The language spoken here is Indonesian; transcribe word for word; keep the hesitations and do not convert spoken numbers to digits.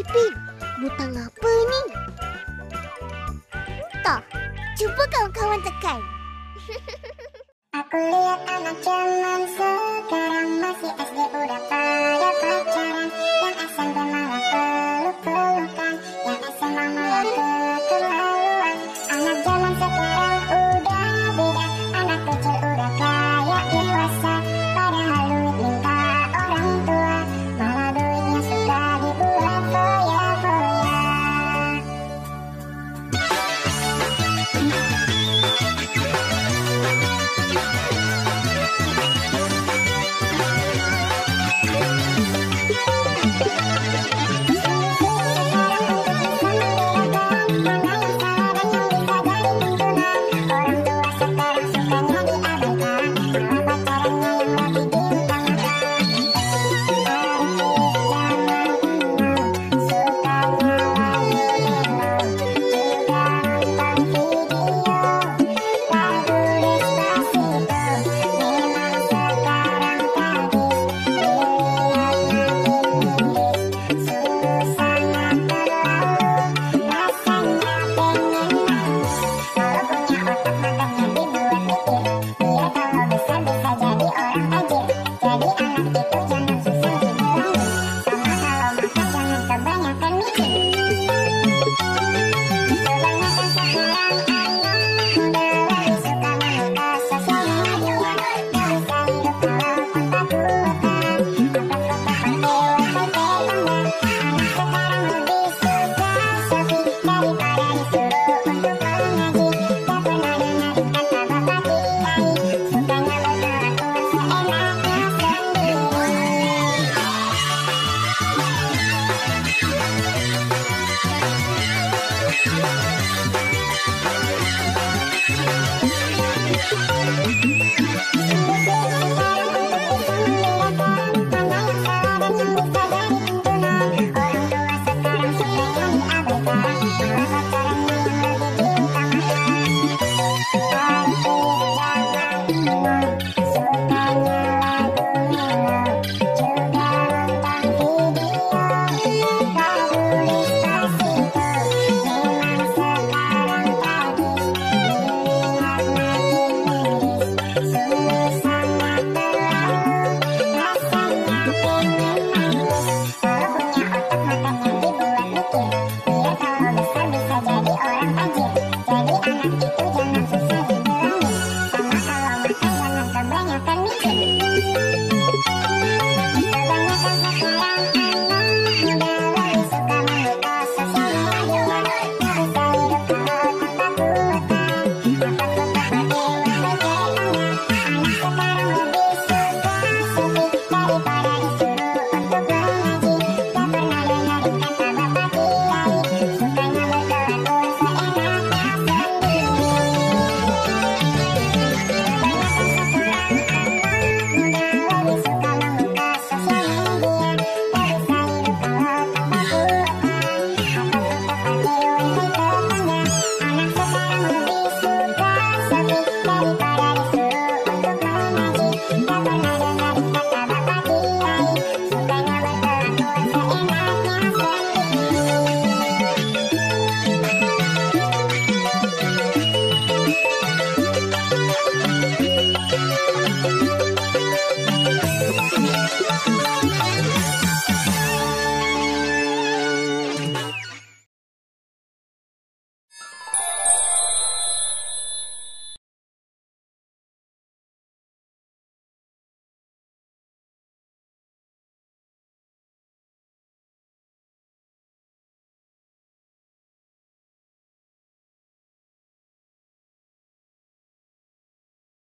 Tapi butang apa ni? Entah. Cuba kawan-kawan tekan. Aku lihat anak zaman sekarang masih S D udah pada pacaran. Yang S M P malah peluk-pelukan, yang S M A malah keterlaluan. Anak zaman sekarang udah beda, anak kecil udah kayak dewasa. Padahal duit minta orang tua, malah duitnya suka dibuat foya-foya. Thank you.